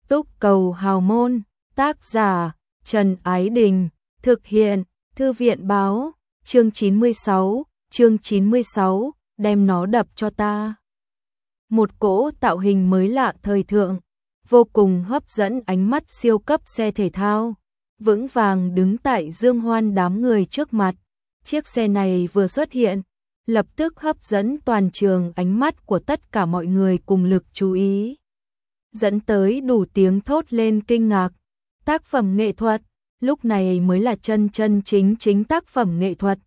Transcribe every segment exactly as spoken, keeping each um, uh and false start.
Túc Cầu Hào Môn, tác giả Trần Ái Đình, thực hiện Thư viện Báo, chương chín mươi sáu, chương chín mươi sáu, đem nó đập cho ta. Một cỗ tạo hình mới lạ thời thượng, vô cùng hấp dẫn ánh mắt siêu cấp xe thể thao, vững vàng đứng tại Dương Hoan đám người trước mặt. Chiếc xe này vừa xuất hiện, lập tức hấp dẫn toàn trường ánh mắt của tất cả mọi người cùng lực chú ý, dẫn tới đủ tiếng thốt lên kinh ngạc. Tác phẩm nghệ thuật, lúc này mới là chân chân chính chính tác phẩm nghệ thuật.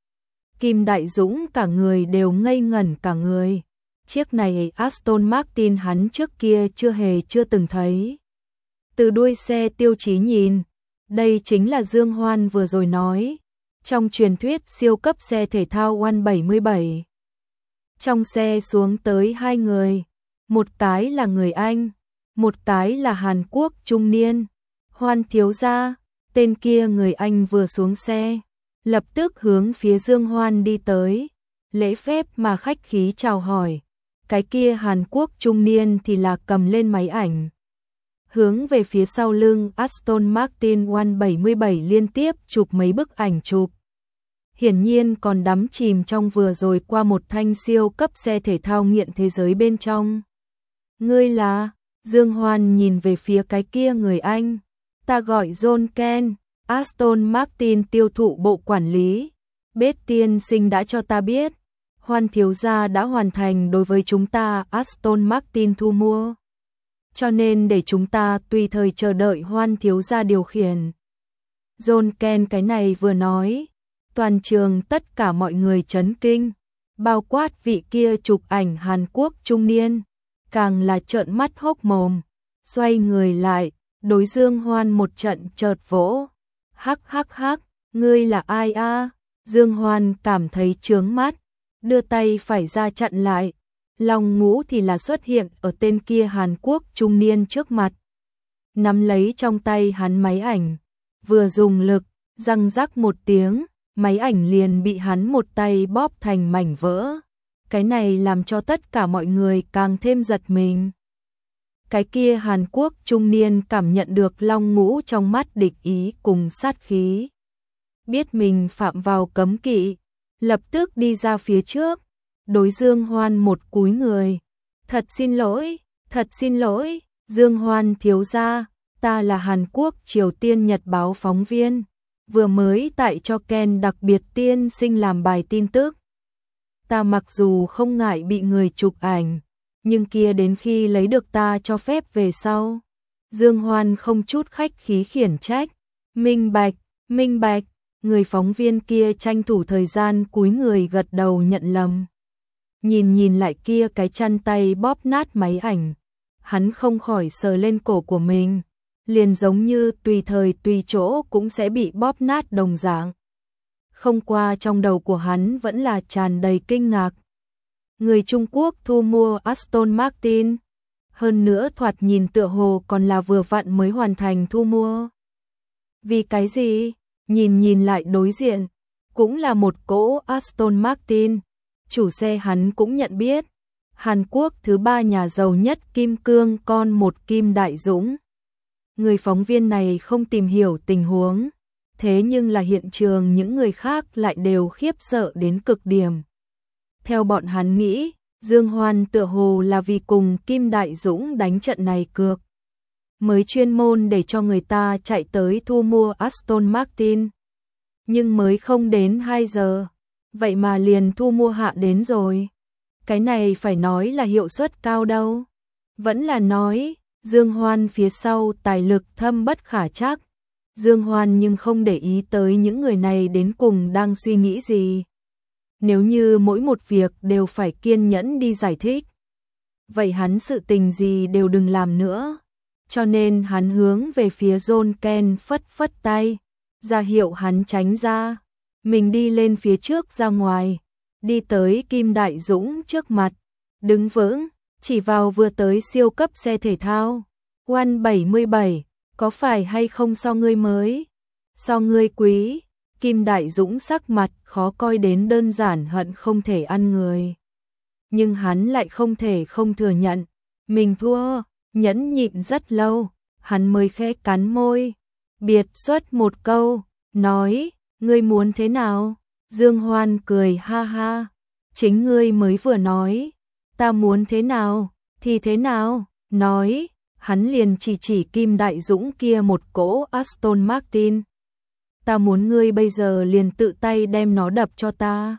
Kim Đại Dũng cả người đều ngây ngẩn cả người. Chiếc này Aston Martin hắn trước kia chưa hề chưa từng thấy. Từ đuôi xe tiêu chí nhìn, đây chính là Dương Hoan vừa rồi nói, trong truyền thuyết siêu cấp xe thể thao một bảy bảy. Trong xe xuống tới hai người, một cái là người Anh, một cái là Hàn Quốc trung niên, Hoan thiếu gia. Tên kia người Anh vừa xuống xe, lập tức hướng phía Dương Hoan đi tới, lễ phép mà khách khí chào hỏi. Cái kia Hàn Quốc trung niên thì là cầm lên máy ảnh, hướng về phía sau lưng Aston Martin một bảy bảy liên tiếp chụp mấy bức ảnh chụp. Hiển nhiên còn đắm chìm trong vừa rồi qua một thanh siêu cấp xe thể thao nghiện thế giới bên trong. Ngươi là? Dương Hoan nhìn về phía cái kia người Anh. Ta gọi John Ken, Aston Martin tiêu thụ bộ quản lý. Bết tiên sinh đã cho ta biết, Hoan thiếu gia đã hoàn thành đối với chúng ta Aston Martin thu mua, cho nên để chúng ta tùy thời chờ đợi Hoan thiếu gia điều khiển. John Ken cái này vừa nói, toàn trường tất cả mọi người chấn kinh, bao quát vị kia chụp ảnh Hàn Quốc trung niên, càng là trợn mắt hốc mồm, xoay người lại, đối Dương Hoan một trận chợt vỗ. Hắc hắc hắc, ngươi là ai a? Dương Hoan cảm thấy chướng mắt, đưa tay phải ra chặn lại. Long Ngũ thì là xuất hiện ở tên kia Hàn Quốc trung niên trước mặt, nắm lấy trong tay hắn máy ảnh, vừa dùng lực, răng rắc một tiếng, máy ảnh liền bị hắn một tay bóp thành mảnh vỡ. Cái này làm cho tất cả mọi người càng thêm giật mình. Cái kia Hàn Quốc trung niên cảm nhận được Long Ngũ trong mắt địch ý cùng sát khí, biết mình phạm vào cấm kỵ, lập tức đi ra phía trước, đối Dương Hoan một cúi người. Thật xin lỗi, thật xin lỗi, Dương Hoan thiếu gia, ta là Hàn Quốc Triều Tiên Nhật báo phóng viên, vừa mới tại cho Ken đặc biệt tiên sinh làm bài tin tức. Ta mặc dù không ngại bị người chụp ảnh, nhưng kia đến khi lấy được ta cho phép về sau. Dương Hoan không chút khách khí khiển trách. Minh bạch, minh bạch. Người phóng viên kia tranh thủ thời gian cúi người gật đầu nhận lầm. Nhìn nhìn lại kia cái chăn tay bóp nát máy ảnh, hắn không khỏi sờ lên cổ của mình, liền giống như tùy thời tùy chỗ cũng sẽ bị bóp nát đồng dạng. Không qua trong đầu của hắn vẫn là tràn đầy kinh ngạc. Người Trung Quốc thu mua Aston Martin, hơn nữa thoạt nhìn tựa hồ còn là vừa vặn mới hoàn thành thu mua. Vì cái gì? Nhìn nhìn lại đối diện, cũng là một cỗ Aston Martin, chủ xe hắn cũng nhận biết. Hàn Quốc thứ ba nhà giàu nhất Kim Cương con một Kim Đại Dũng. Người phóng viên này không tìm hiểu tình huống, thế nhưng là hiện trường những người khác lại đều khiếp sợ đến cực điểm. Theo bọn hắn nghĩ, Dương Hoan tựa hồ là vì cùng Kim Đại Dũng đánh trận này cược, mới chuyên môn để cho người ta chạy tới thu mua Aston Martin. Nhưng mới không đến hai giờ, vậy mà liền thu mua hạ đến rồi. Cái này phải nói là hiệu suất cao đâu. Vẫn là nói, Dương Hoan phía sau tài lực thâm bất khả trắc. Dương Hoan nhưng không để ý tới những người này đến cùng đang suy nghĩ gì. Nếu như mỗi một việc đều phải kiên nhẫn đi giải thích, vậy hắn sự tình gì đều đừng làm nữa. Cho nên hắn hướng về phía John Ken phất phất tay, ra hiệu hắn tránh ra. Mình đi lên phía trước ra ngoài, đi tới Kim Đại Dũng trước mặt, đứng vững, chỉ vào vừa tới siêu cấp xe thể thao. một bảy bảy, có phải hay không so ngươi mới? So ngươi quý? Kim Đại Dũng sắc mặt khó coi đến đơn giản hận không thể ăn người. Nhưng hắn lại không thể không thừa nhận, mình thua, nhẫn nhịn rất lâu, hắn mới khẽ cắn môi, biệt xuất một câu, nói, ngươi muốn thế nào? Dương Hoan cười ha ha, chính ngươi mới vừa nói, ta muốn thế nào, thì thế nào, nói, hắn liền chỉ chỉ Kim Đại Dũng kia một cỗ Aston Martin. Ta muốn ngươi bây giờ liền tự tay đem nó đập cho ta.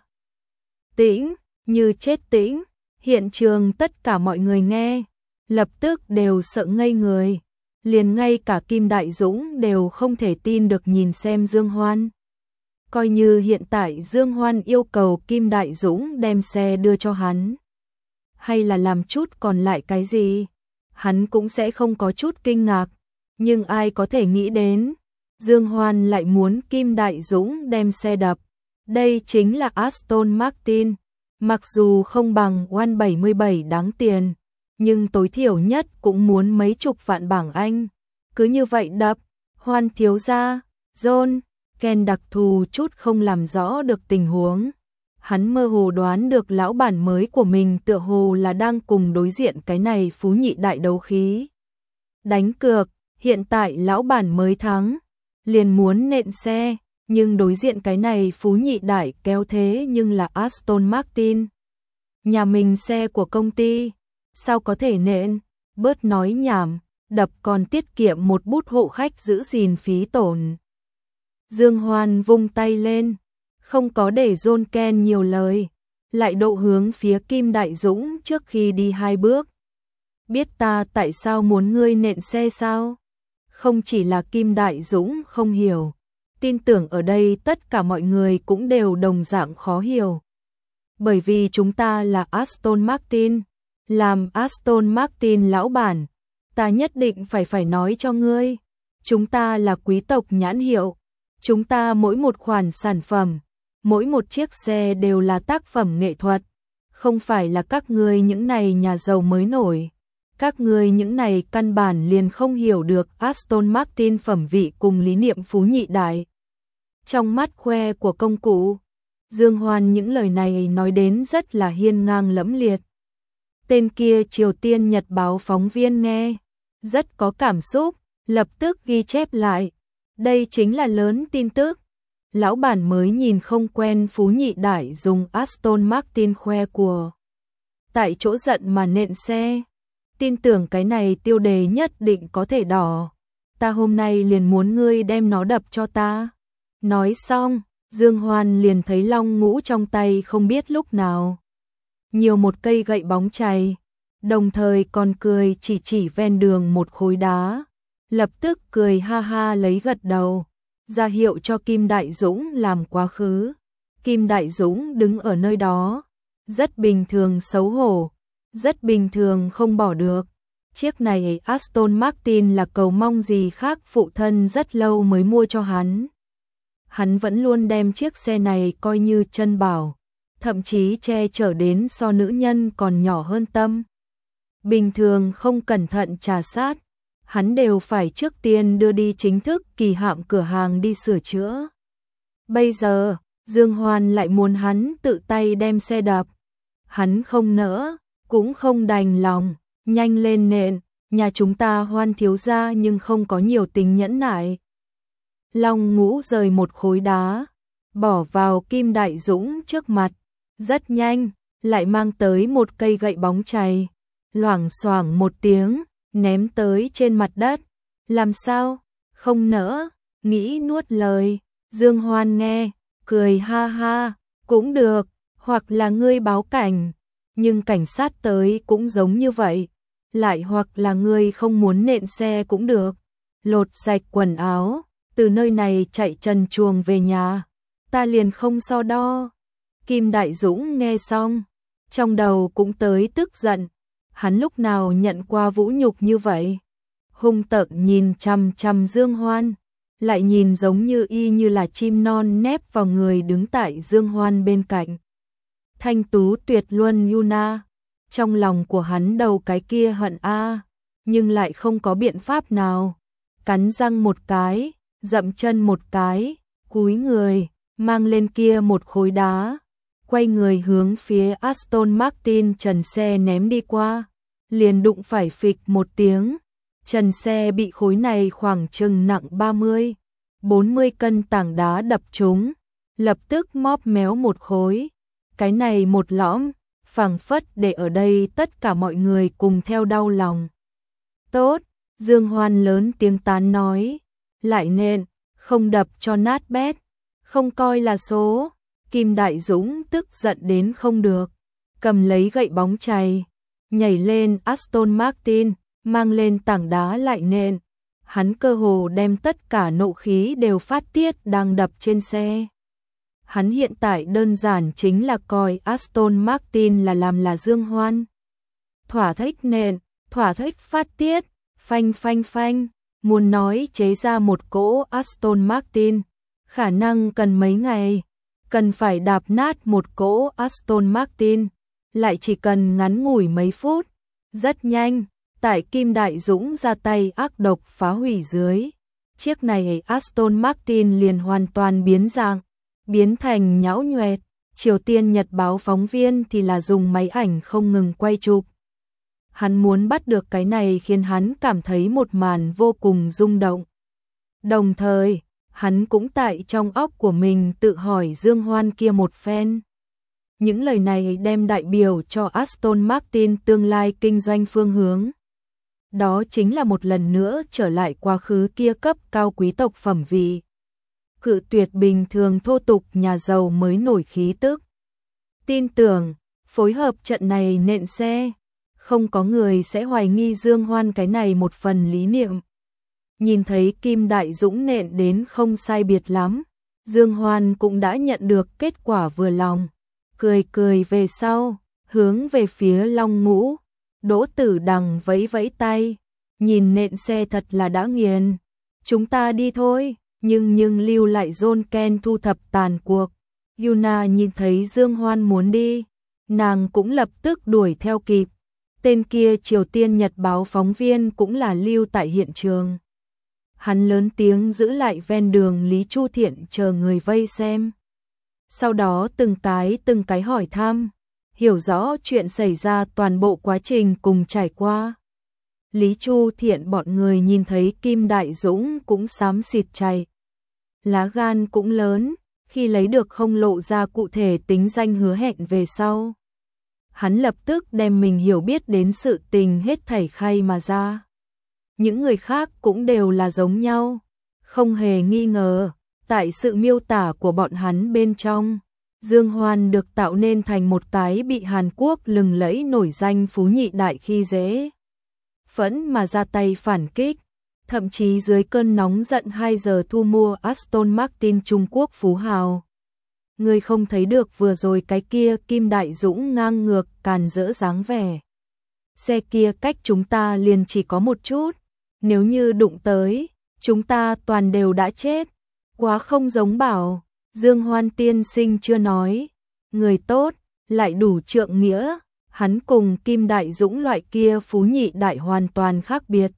Tĩnh, như chết tĩnh, hiện trường tất cả mọi người nghe, lập tức đều sợ ngây người, liền ngay cả Kim Đại Dũng đều không thể tin được nhìn xem Dương Hoan. Coi như hiện tại Dương Hoan yêu cầu Kim Đại Dũng đem xe đưa cho hắn, hay là làm chút còn lại cái gì, hắn cũng sẽ không có chút kinh ngạc, nhưng ai có thể nghĩ đến, Dương Hoan lại muốn Kim Đại Dũng đem xe đập. Đây chính là Aston Martin, mặc dù không bằng một bảy bảy đáng tiền, nhưng tối thiểu nhất cũng muốn mấy chục vạn bảng Anh. Cứ như vậy đập, Hoan thiếu gia, John, Ken đặc thù chút không làm rõ được tình huống. Hắn mơ hồ đoán được lão bản mới của mình tựa hồ là đang cùng đối diện cái này phú nhị đại đấu khí. Đánh cược, hiện tại lão bản mới thắng, liền muốn nện xe, nhưng đối diện cái này phú nhị đại kéo thế nhưng là Aston Martin. Nhà mình xe của công ty, sao có thể nện, bớt nói nhảm, đập còn tiết kiệm một bút hộ khách giữ gìn phí tổn. Dương Hoan vung tay lên, không có để John Ken nhiều lời, lại độ hướng phía Kim Đại Dũng trước khi đi hai bước. Biết ta tại sao muốn ngươi nện xe sao? Không chỉ là Kim Đại Dũng không hiểu, tin tưởng ở đây tất cả mọi người cũng đều đồng dạng khó hiểu. Bởi vì chúng ta là Aston Martin, làm Aston Martin lão bản, ta nhất định phải phải nói cho ngươi, chúng ta là quý tộc nhãn hiệu, chúng ta mỗi một khoản sản phẩm, mỗi một chiếc xe đều là tác phẩm nghệ thuật, không phải là các ngươi những này nhà giàu mới nổi. Các ngươi những này căn bản liền không hiểu được Aston Martin phẩm vị cùng lý niệm phú nhị đại. Trong mắt khoe của công cụ, Dương Hoan những lời này nói đến rất là hiên ngang lẫm liệt. Tên kia Triều Tiên Nhật báo phóng viên nghe, rất có cảm xúc, lập tức ghi chép lại. Đây chính là lớn tin tức. Lão bản mới nhìn không quen phú nhị đại dùng Aston Martin khoe của. Tại chỗ giận mà nện xe. Tin tưởng cái này tiêu đề nhất định có thể đỏ. Ta hôm nay liền muốn ngươi đem nó đập cho ta. Nói xong, Dương Hoan liền thấy Long Ngũ trong tay không biết lúc nào. Nhiều một cây gậy bóng chày, đồng thời còn cười chỉ chỉ ven đường một khối đá. Lập tức cười ha ha lấy gật đầu, ra hiệu cho Kim Đại Dũng làm quá khứ. Kim Đại Dũng đứng ở nơi đó, rất bình thường xấu hổ. Rất bình thường không bỏ được. Chiếc này Aston Martin là cầu mong gì khác phụ thân rất lâu mới mua cho hắn. Hắn vẫn luôn đem chiếc xe này coi như chân bảo, thậm chí che chở đến so nữ nhân còn nhỏ hơn tâm. Bình thường không cẩn thận trà sát, hắn đều phải trước tiên đưa đi chính thức kỳ hạm cửa hàng đi sửa chữa. Bây giờ, Dương Hoan lại muốn hắn tự tay đem xe đập. Hắn không nỡ, cũng không đành lòng, nhanh lên nện, nhà chúng ta Hoan thiếu gia nhưng không có nhiều tính nhẫn nại. Long Ngũ rời một khối đá, bỏ vào Kim Đại Dũng trước mặt, rất nhanh, lại mang tới một cây gậy bóng chày, loảng xoảng một tiếng, ném tới trên mặt đất. Làm sao? Không nỡ, nghĩ nuốt lời. Dương Hoan nghe, cười ha ha, cũng được, hoặc là ngươi báo cảnh. Nhưng cảnh sát tới cũng giống như vậy, lại hoặc là ngươi không muốn nện xe cũng được, lột sạch quần áo, từ nơi này chạy trần truồng về nhà, ta liền không so đo. Kim Đại Dũng nghe xong, trong đầu cũng tới tức giận, hắn lúc nào nhận qua vũ nhục như vậy, hung tợn nhìn chằm chằm Dương Hoan, lại nhìn giống như y như là chim non nép vào người đứng tại Dương Hoan bên cạnh. Thanh tú tuyệt luân Yuna, trong lòng của hắn đầu cái kia hận a, nhưng lại không có biện pháp nào. Cắn răng một cái, dậm chân một cái, cúi người, mang lên kia một khối đá, quay người hướng phía Aston Martin trần xe ném đi qua. liền đụng phải phịch một tiếng. Trần xe bị khối này khoảng chừng nặng ba mươi, bốn mươi cân tảng đá đập trúng, lập tức móp méo một khối. Cái này một lõm, phảng phất để ở đây tất cả mọi người cùng theo đau lòng. Tốt, Dương Hoan lớn tiếng tán nói, lại nện, không đập cho nát bét, không coi là số. Kim Đại Dũng tức giận đến không được, cầm lấy gậy bóng chày, nhảy lên Aston Martin, mang lên tảng đá lại nện. Hắn cơ hồ đem tất cả nộ khí đều phát tiết đang đập trên xe. Hắn hiện tại đơn giản chính là coi Aston Martin là làm là Dương Hoan. Thỏa thích nện, thỏa thích phát tiết, phanh phanh phanh, muốn nói chế ra một cỗ Aston Martin, khả năng cần mấy ngày, cần phải đạp nát một cỗ Aston Martin, lại chỉ cần ngắn ngủi mấy phút. Rất nhanh, tại Kim Đại Dũng ra tay ác độc phá hủy dưới, chiếc này Aston Martin liền hoàn toàn biến dạng, biến thành nhão nhoẹt. Triều Tiên Nhật báo phóng viên thì là dùng máy ảnh không ngừng quay chụp. Hắn muốn bắt được cái này khiến hắn cảm thấy một màn vô cùng rung động. Đồng thời, hắn cũng tại trong óc của mình tự hỏi Dương Hoan kia một phen. Những lời này đem đại biểu cho Aston Martin tương lai kinh doanh phương hướng. Đó chính là một lần nữa trở lại quá khứ kia cấp cao quý tộc phẩm vị. Cự tuyệt bình thường thô tục nhà giàu mới nổi khí tức. Tin tưởng, phối hợp trận này nện xe, không có người sẽ hoài nghi Dương Hoan cái này một phần lý niệm. Nhìn thấy Kim Đại Dũng nện đến không sai biệt lắm, Dương Hoan cũng đã nhận được kết quả vừa lòng. Cười cười về sau, hướng về phía Long Ngũ, Đỗ Tử Đằng vẫy vẫy tay, nhìn nện xe thật là đã nghiền. Chúng ta đi thôi, nhưng nhưng lưu lại John Ken thu thập tàn cuộc. Yuna nhìn thấy Dương Hoan muốn đi, nàng cũng lập tức đuổi theo kịp. Tên kia Triều Tiên Nhật báo phóng viên cũng là lưu tại hiện trường. Hắn lớn tiếng giữ lại ven đường Lý Chu Thiện chờ người vây xem. Sau đó từng cái từng cái hỏi thăm, hiểu rõ chuyện xảy ra toàn bộ quá trình cùng trải qua. Lý Chu Thiện bọn người nhìn thấy Kim Đại Dũng cũng xám xịt chạy. Lá gan cũng lớn, khi lấy được không lộ ra cụ thể tính danh hứa hẹn về sau. Hắn lập tức đem mình hiểu biết đến sự tình hết thảy khai mà ra. Những người khác cũng đều là giống nhau, không hề nghi ngờ, tại sự miêu tả của bọn hắn bên trong, Dương Hoan được tạo nên thành một cái bị Hàn Quốc lừng lẫy nổi danh phú nhị đại khi dễ phẫn mà ra tay phản kích, thậm chí dưới cơn nóng giận hai giờ thu mua Aston Martin Trung Quốc phú hào. Người không thấy được vừa rồi cái kia Kim Đại Dũng ngang ngược càn rỡ dáng vẻ. Xe kia cách chúng ta liền chỉ có một chút, nếu như đụng tới, chúng ta toàn đều đã chết. Quá không giống bảo, Dương Hoan tiên sinh chưa nói, người tốt, lại đủ trượng nghĩa, hắn cùng Kim Đại Dũng loại kia phú nhị đại hoàn toàn khác biệt.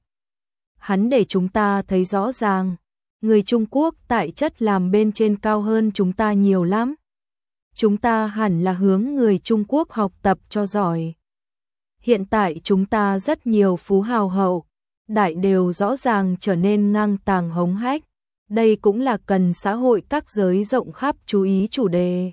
Hắn để chúng ta thấy rõ ràng, người Trung Quốc tại chất làm bên trên cao hơn chúng ta nhiều lắm. Chúng ta hẳn là hướng người Trung Quốc học tập cho giỏi. Hiện tại chúng ta rất nhiều phú hào hậu, đại đều rõ ràng trở nên ngang tàng hống hách. Đây cũng là cần xã hội các giới rộng khắp chú ý chủ đề.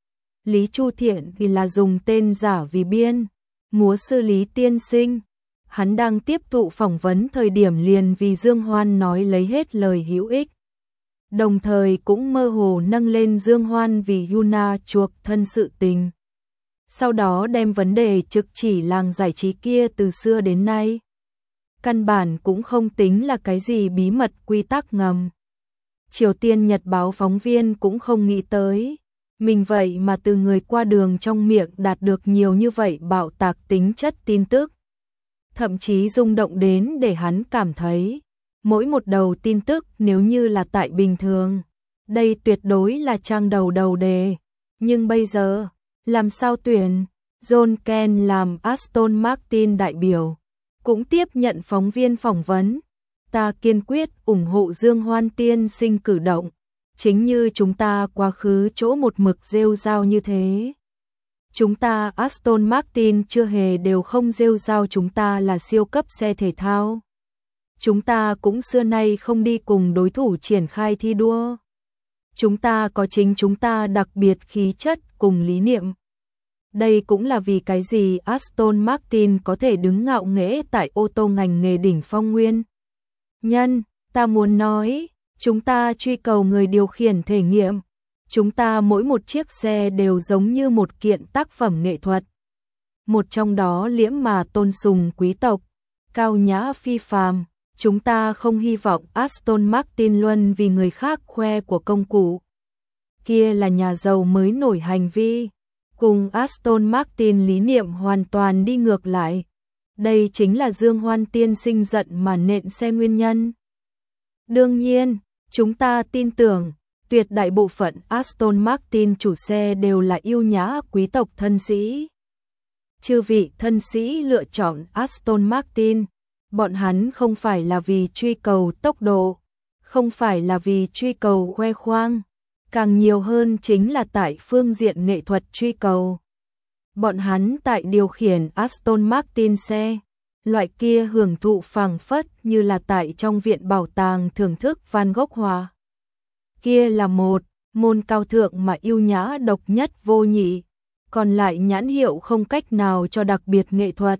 Lý Chu Thiện thì là dùng tên giả vì biên, múa sư Lý tiên sinh. Hắn đang tiếp thụ phỏng vấn thời điểm liền vì Dương Hoan nói lấy hết lời hữu ích. Đồng thời cũng mơ hồ nâng lên Dương Hoan vì Yuna chuộc thân sự tình. Sau đó đem vấn đề trực chỉ làng giải trí kia từ xưa đến nay. Căn bản cũng không tính là cái gì bí mật quy tắc ngầm. Triều Tiên Nhật báo phóng viên cũng không nghĩ tới, mình vậy mà từ người qua đường trong miệng đạt được nhiều như vậy bạo tạc tính chất tin tức. Thậm chí rung động đến để hắn cảm thấy, mỗi một đầu tin tức nếu như là tại bình thường, đây tuyệt đối là trang đầu đầu đề. Nhưng bây giờ, làm sao tuyển, John Ken làm Aston Martin đại biểu, cũng tiếp nhận phóng viên phỏng vấn. Ta kiên quyết ủng hộ Dương Hoan tiên sinh cử động, chính như chúng ta quá khứ chỗ một mực rêu rao như thế. Chúng ta Aston Martin chưa hề đều không rêu rao chúng ta là siêu cấp xe thể thao. Chúng ta cũng xưa nay không đi cùng đối thủ triển khai thi đua. Chúng ta có chính chúng ta đặc biệt khí chất cùng lý niệm. Đây cũng là vì cái gì Aston Martin có thể đứng ngạo nghễ tại ô tô ngành nghề đỉnh phong nguyên. Nhân, ta muốn nói, chúng ta truy cầu người điều khiển thể nghiệm. Chúng ta mỗi một chiếc xe đều giống như một kiện tác phẩm nghệ thuật. Một trong đó liễm mà tôn sùng quý tộc, cao nhã phi phàm. Chúng ta không hy vọng Aston Martin luôn vì người khác khoe của công cụ. Kia là nhà giàu mới nổi hành vi. Cùng Aston Martin lý niệm hoàn toàn đi ngược lại. Đây chính là Dương Hoan tiên sinh giận mà nện xe nguyên nhân. Đương nhiên, chúng ta tin tưởng, tuyệt đại bộ phận Aston Martin chủ xe đều là yêu nhã quý tộc thân sĩ. Chư vị thân sĩ lựa chọn Aston Martin, bọn hắn không phải là vì truy cầu tốc độ, không phải là vì truy cầu khoe khoang, càng nhiều hơn chính là tại phương diện nghệ thuật truy cầu. Bọn hắn tại điều khiển Aston Martin xe, loại kia hưởng thụ phảng phất như là tại trong viện bảo tàng thưởng thức Van Gogh họa. Kia là một môn cao thượng mà yêu nhã độc nhất vô nhị, còn lại nhãn hiệu không cách nào cho đặc biệt nghệ thuật.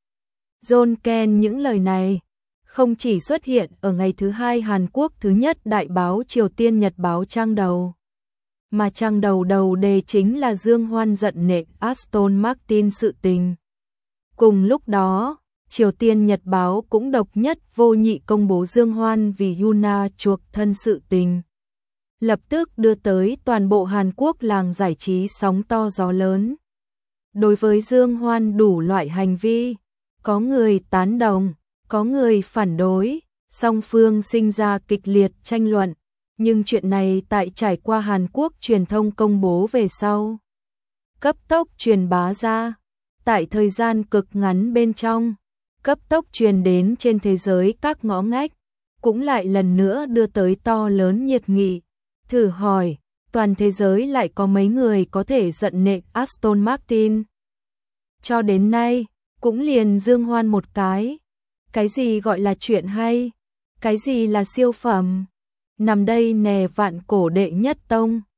John Ken những lời này không chỉ xuất hiện ở ngày thứ hai Hàn Quốc thứ nhất đại báo Triều Tiên Nhật báo trang đầu, mà trang đầu đầu đề chính là Dương Hoan giận nện Aston Martin sự tình. Cùng lúc đó, Triều Tiên Nhật báo cũng độc nhất vô nhị công bố Dương Hoan vì Yuna chuộc thân sự tình. Lập tức đưa tới toàn bộ Hàn Quốc làng giải trí sóng to gió lớn. Đối với Dương Hoan đủ loại hành vi, có người tán đồng, có người phản đối, song phương sinh ra kịch liệt tranh luận, nhưng chuyện này tại trải qua Hàn Quốc truyền thông công bố về sau, cấp tốc truyền bá ra, tại thời gian cực ngắn bên trong, cấp tốc truyền đến trên thế giới các ngõ ngách, cũng lại lần nữa đưa tới to lớn nhiệt nghị. Thử hỏi, toàn thế giới lại có mấy người có thể giận nện Aston Martin? Cho đến nay, cũng liền Dương Hoan một cái. Cái gì gọi là chuyện hay? Cái gì là siêu phẩm? Nằm đây nè vạn cổ đệ nhất tông.